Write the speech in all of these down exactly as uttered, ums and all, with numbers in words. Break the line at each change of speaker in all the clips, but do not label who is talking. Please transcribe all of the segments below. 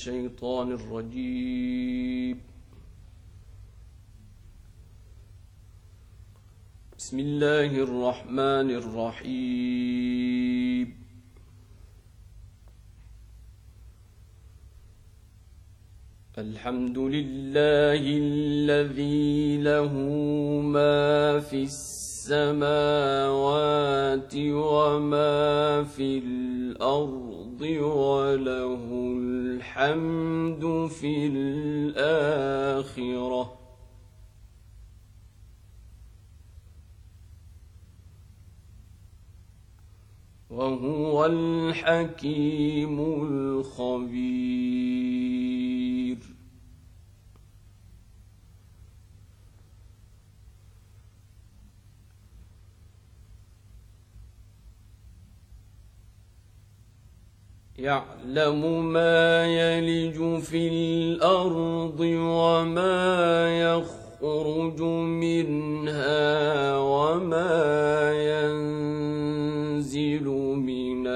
الشيطان الرجيم. بسم الله الرحمن الرحيم. الحمد لله الذي له ما في السماوات وما في الأرض وله الحمد في الآخرة وهو الحكيم الخبير. يعلم ما يلج في الأرض وما يخرج منها وما ينزل من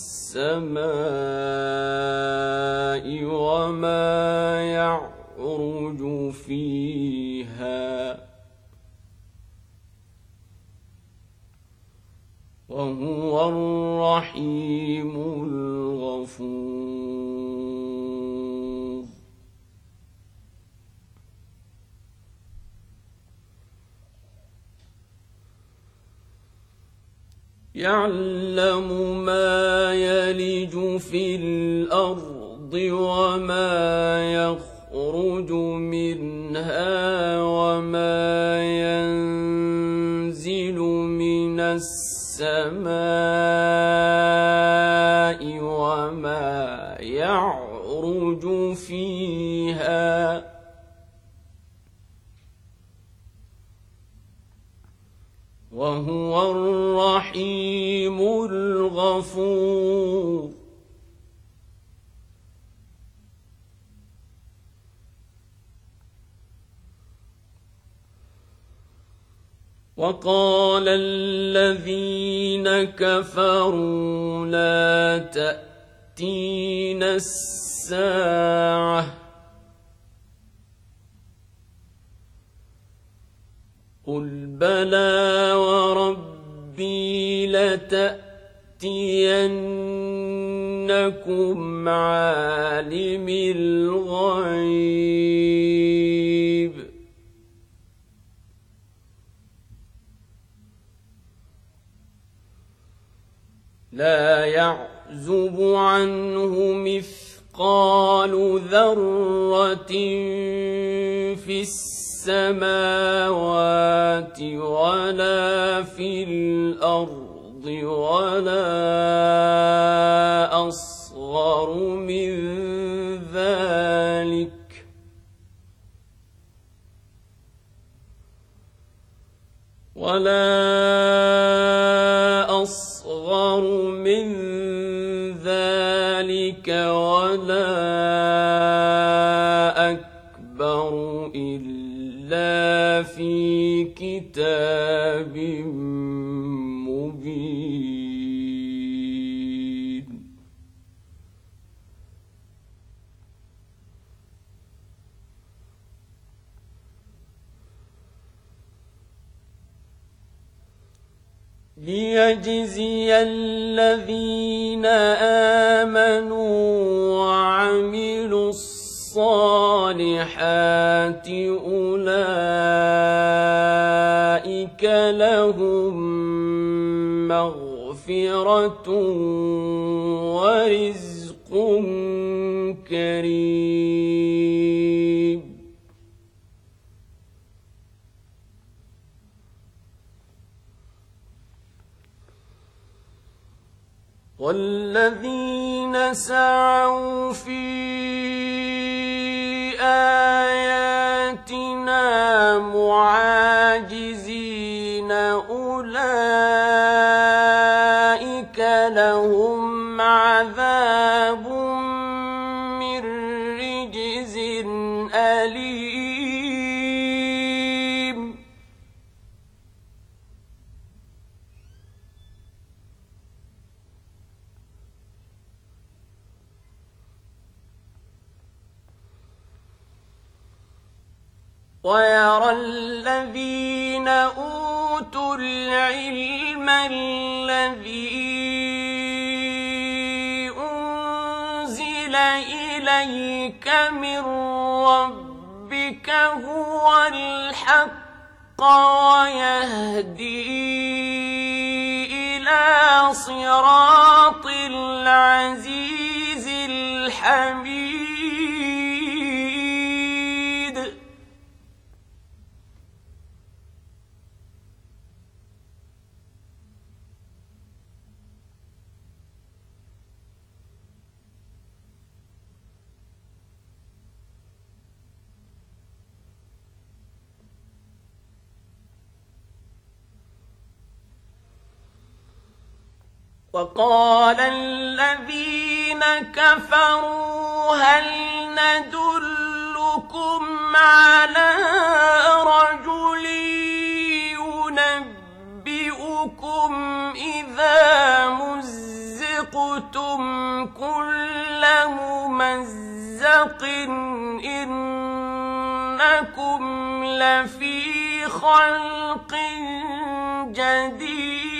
السماء وما يعرج فيها وهو الرحيم الغفور. يعلم ما يلج في الأرض وما يخرج منها وما ينزل من السماء وما يعرج فيها وهو الرحيم الغفور. وقال الذين كفروا لا تأتينا الساعة قل بلى وربي لتأتينكم عالم الغيب لا يعزب عنه مثقال ذرة في السماوات ولا في الأرض ولا أصغر من ذلك ولا أصغر من ذلك ولا أكبر إلا في كتاب مبين. ليجزي الذين آمنوا وعملوا الصالحات أولئك لهم مغفرة ورزق كريم. والذين سعوا في آياتنا معاجزين أولئك لهم عذاب من رجز أليم. ويرى الذين أوتوا العلم الذي أنزل إليك من ربك هو الحق ويهدي إلى صراط العزيز الحميد. وقال الذين كفروا هل ندلكم على رجل ينبئكم إذا مزقتم كل ممزق إنكم لفي خلق جديد.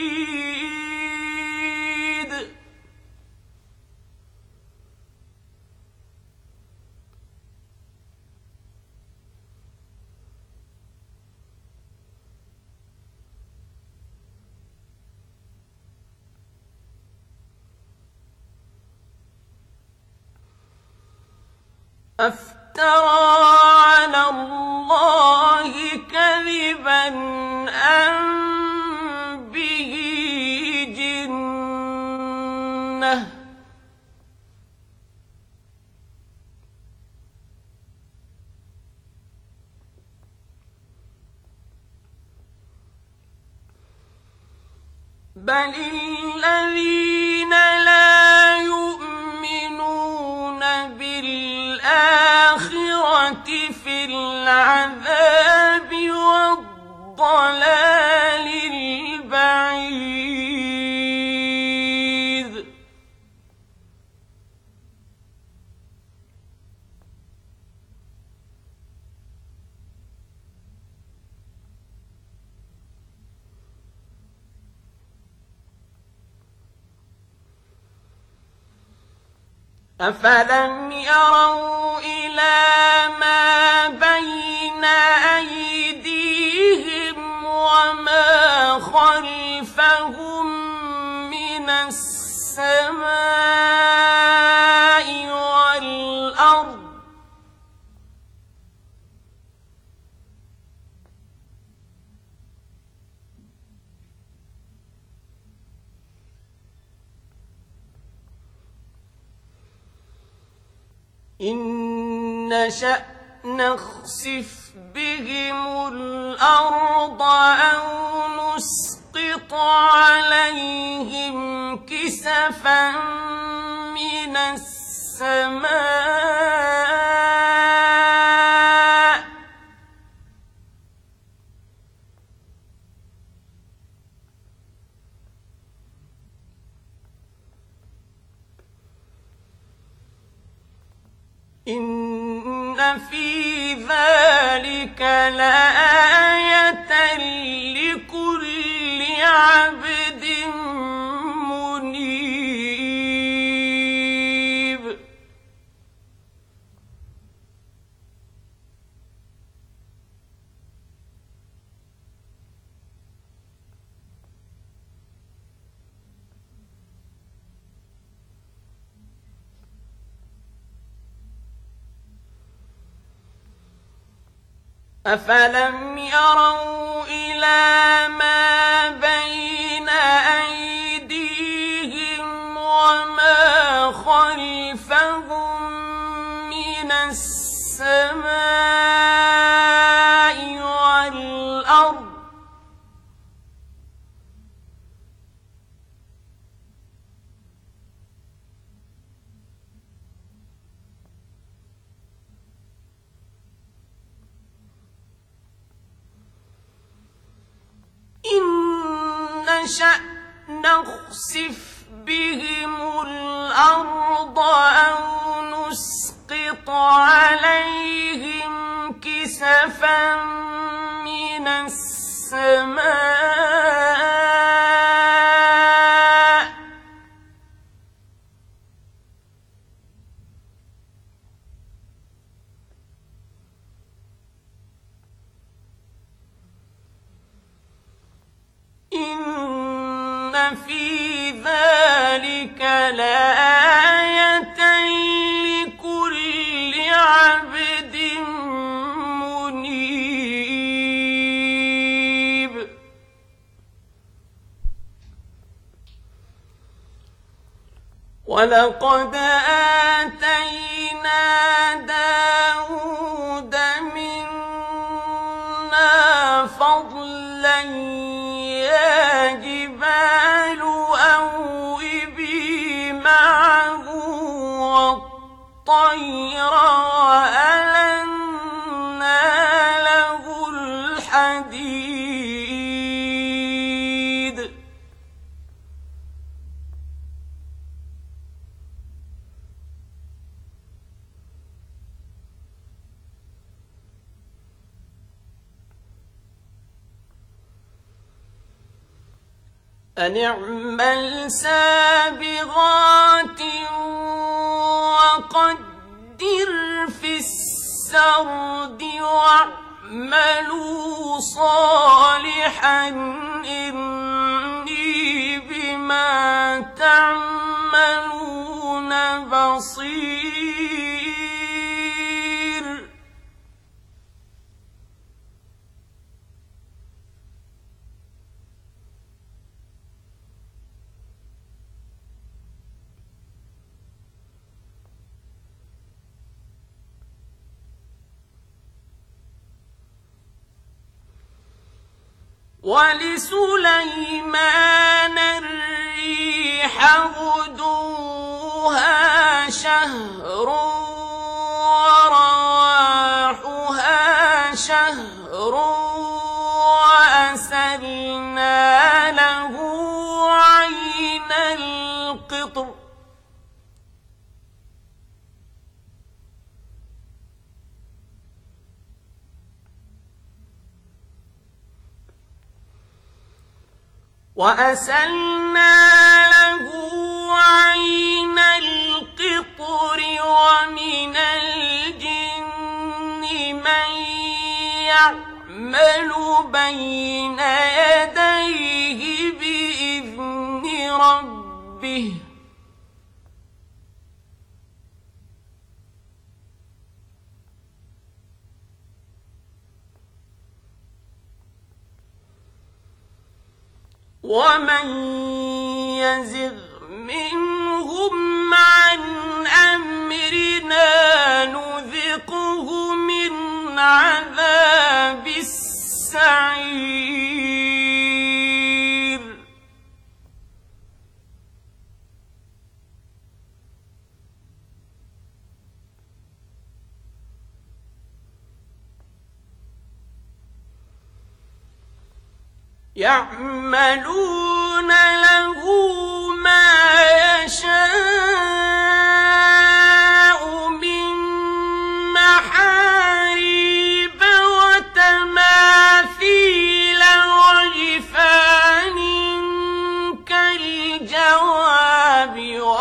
أفترى على الله كذبا أم به جنة بل الذين لا يؤمنون بالآخرة في العذاب والضلال البعيد. أفلم يروا إلى ما بين أيديهم وما خلفهم من السماء والأرض إن نشأ نخسف بهم الأرض أو نسقط عليهم كسفا من السماء إن في ذلك لآية لكل عبد منيب. أفلم يروا إلى ما بين أيديهم وما خلفهم من السماء والأرض إن نشأ نخسف بهم الأرض أو نسقط عليهم كسفا إن في ذلك لآية لكل عبد منيب. ولقد آتينا داود منا فضلا يا جبال أوبي معه والطير وألنا له الحديد. أن اعمل سابغات وقدر في السرد واعملوا صالحا إني بما تعملون بصير. ولسليمان الريح غدوها شهر ورواحها شهر وأسلنا له عين القطر وأسلنا له عين القطر ومن الجن من يعمل بين يديه بإذن ربه ومن يزغ منهم عن أمرنا نذقه من عذاب السعير. يعملون له ما يشاء من محاريب وتماثيل وجفان كالجواب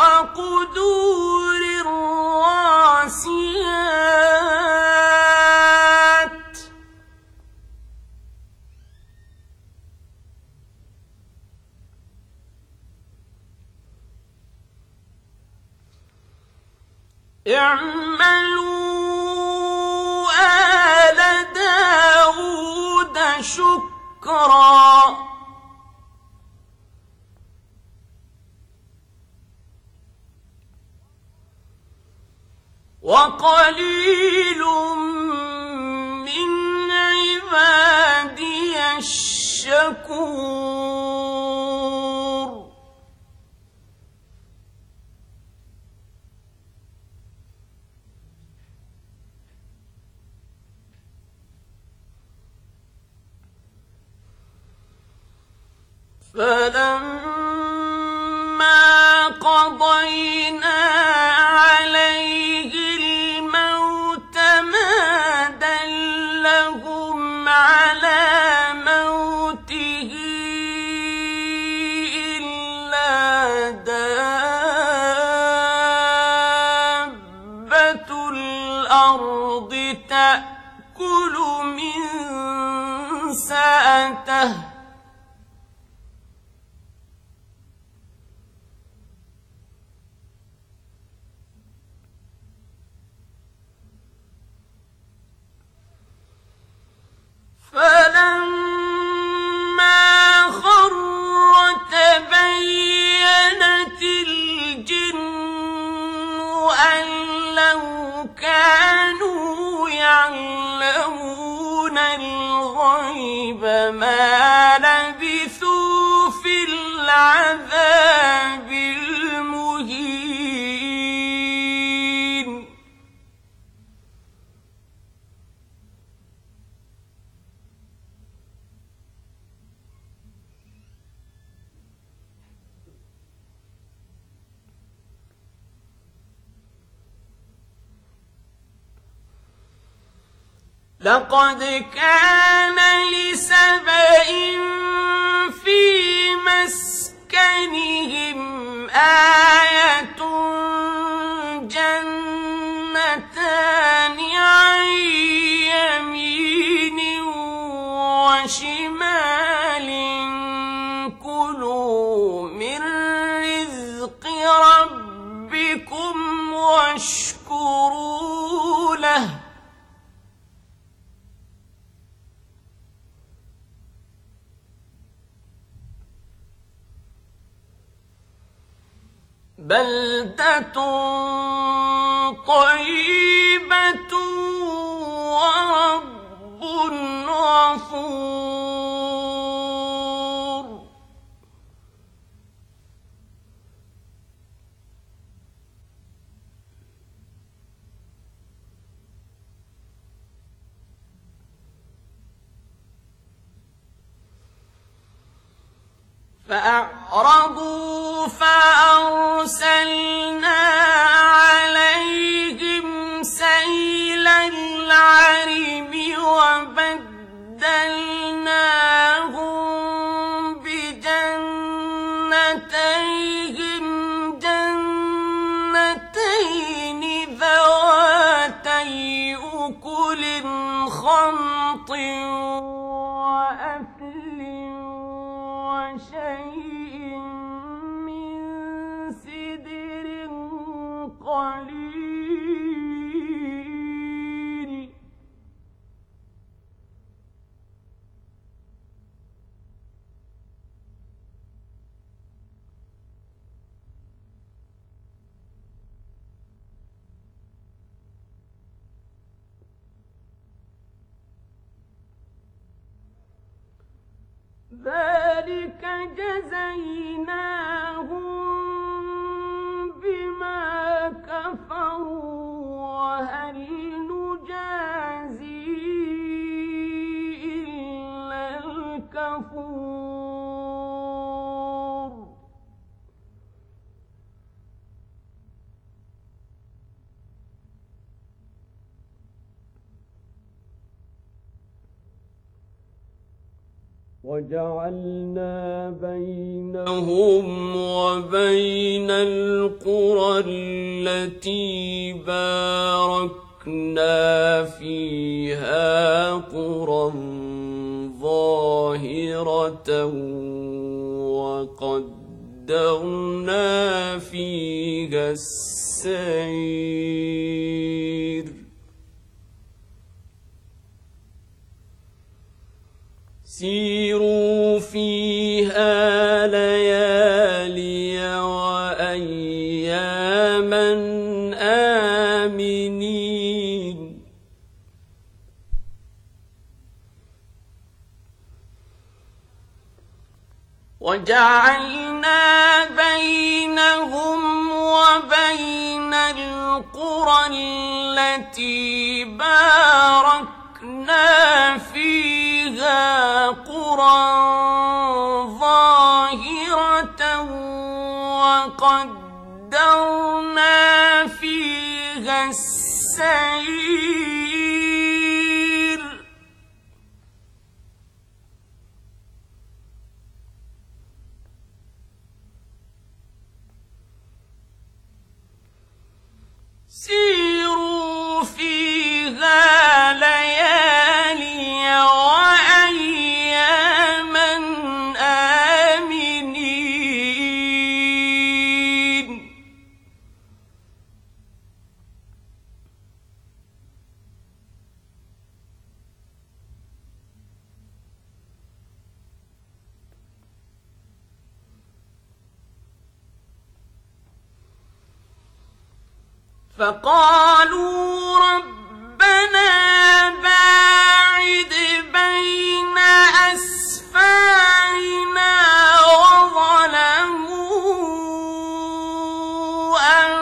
وقدور الراسيات. اعملوا آل داود شكرا وقليل من عبادي الشكور. فلما قضينا عليه الموت ما دلهم على موته إلا دابة الأرض تأكل من سأته كانوا يعلمون الغيب ما لبثوا في العذاب المهين لقد كان لسبإ في مسكنهم آية جنتان عن يمين وشمال كلوا من رزق ربكم واشكروا له بلدة طيبة ورب غفور فأعرضوا فأرسلنا عليهم سيل العرم وبدلناهم بجنتيهم جنتين ذواتي أكل خمط وأثل وشيء من سدر قليل ذلك جزيناهم بما كفروا وهل نجازي إلا الكفور وجعلنا بينهم وبين القرى التي باركنا فيها قرى ظاهرة وقدرنا فيها السير سيروا فيها ليالي وأياما آمنين وجعلنا بينهم وبين القرى التي باركنا فيها قرى ظاهرة وقدرنا فيها السير سيروا فيها ليالي وأياما آمنين فقالوا ربنا باعد بين أسفارنا وظلموا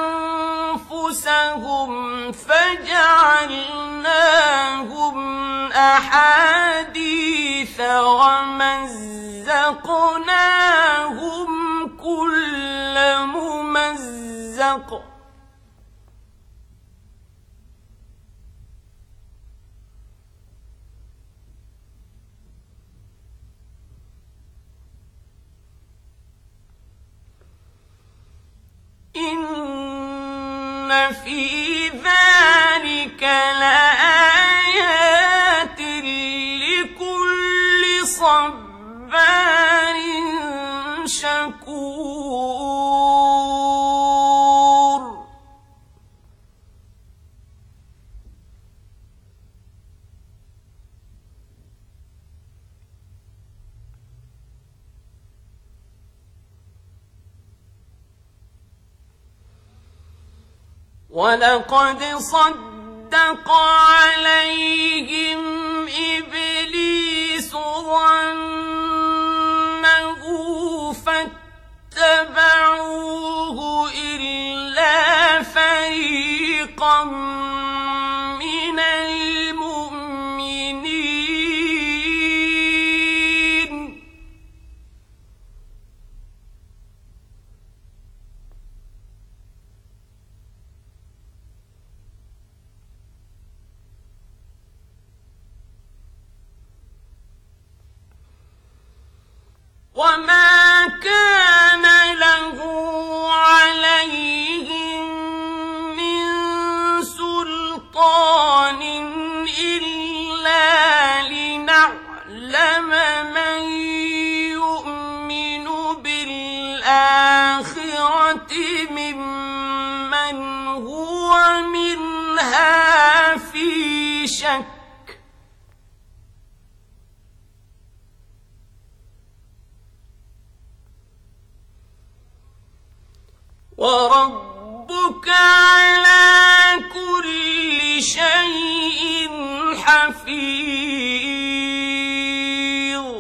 أنفسهم فجعلناهم أحاديث ومزقناهم كل ممزق إن في ذلك لآيات لكل صبار شكور ولقد صدق عليهم إبليس ظنه فاتبعوه إلا فريقا من المؤمنين وما كان له عليهم من سلطان إلا لنعلم من يؤمن بالآخرة ممن هو منها في شك وربك على كل شيء حفيظ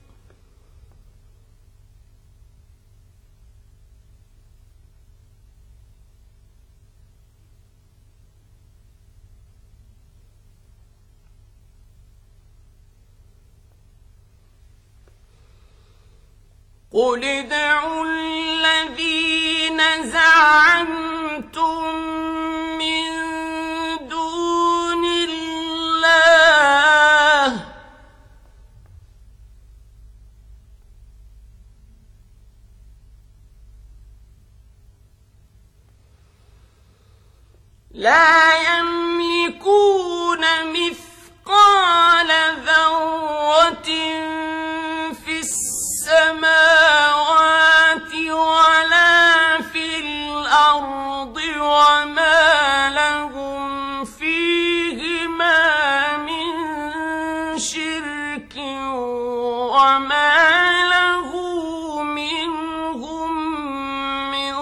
قل ادعوا الذين زعمتم من دون الله لا يملكون مثقال ذرة في السماوات ولا في الأرض وما لهم فيهما من شرك وما له منهم من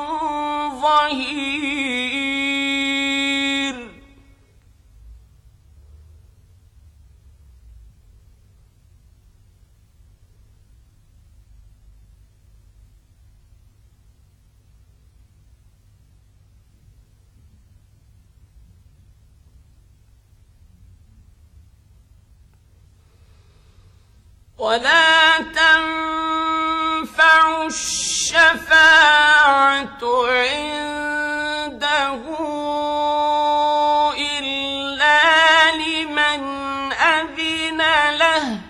ظهير ولا تنفع الشفاعة عنده إلا لمن أذن له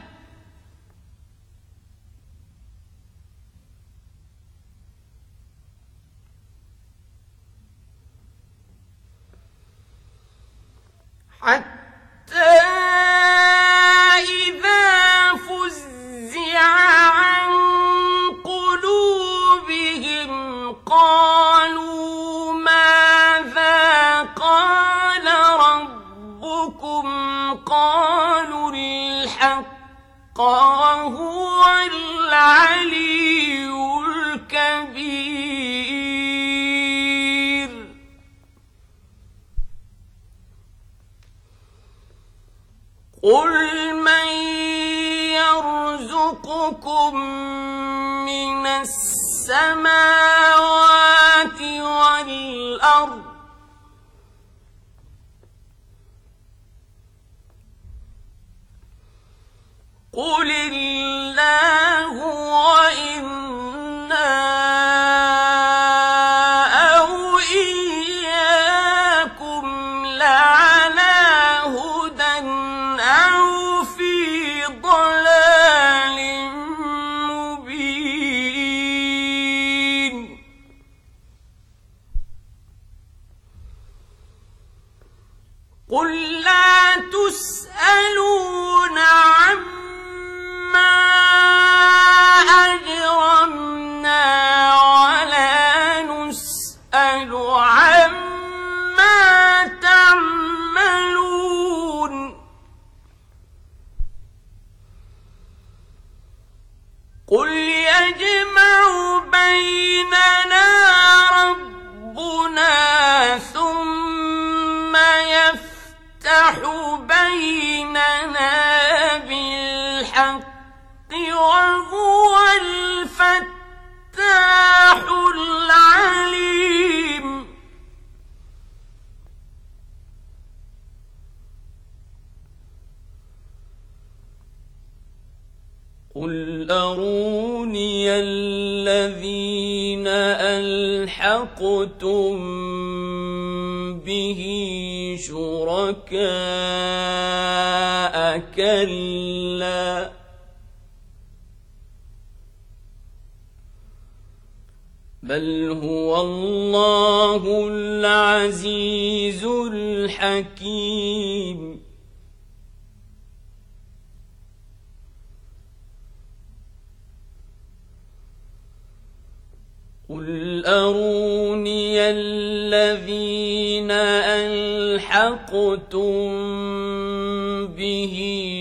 حتى إذا فزع عن قلوبهم قالوا ماذا قال ربكم قالوا الحق وهو العلي الكبير قل من يرزقكم من السماوات والأرض قل الله وإنا أو إياكم لعلى هدى أو في ضلال مبين قل لا تسألون عما أجرمنا ولا نسأل عما تعملون قل يجمع بيننا ربنا ثم يفتح بيننا بالحق وهو الفتاح العليم قل أروني الذين ألحقتم به شركاء كلا بل هو الله العزيز الحكيم قل أروني الذين ألحقتم به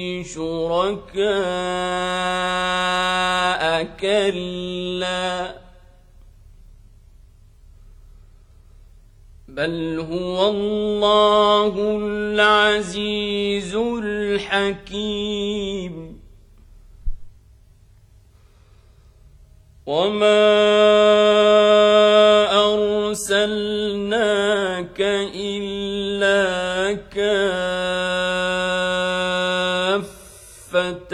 شركاء كلا بل هو الله العزيز الحكيم وما أرسلناك إلا كافة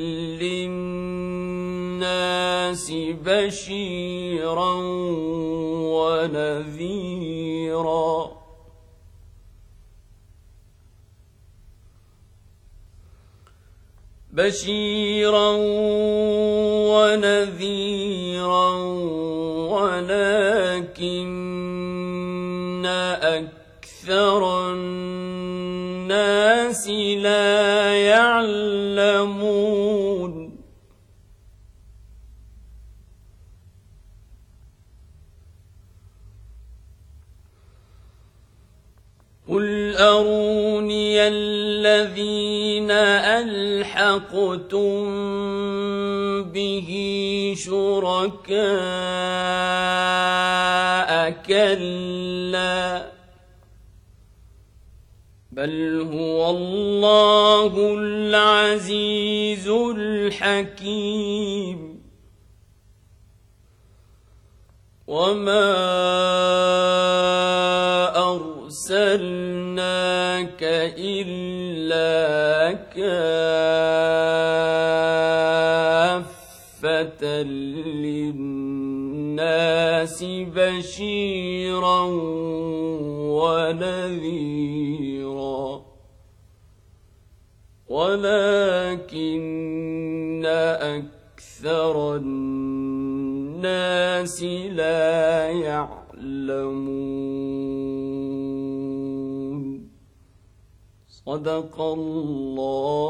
للناس بشيرا ونذيرا بشيرا ونذيرا ولكن أكثر الناس لا يعلمون قل أروني الذين ألحقتم به شركاء كلا بل هو الله العزيز الحكيم وما أرسلناك إلا كافة للناس بشيرا ونذيرا ولكن أكثر الناس لا يعلمون صدق الله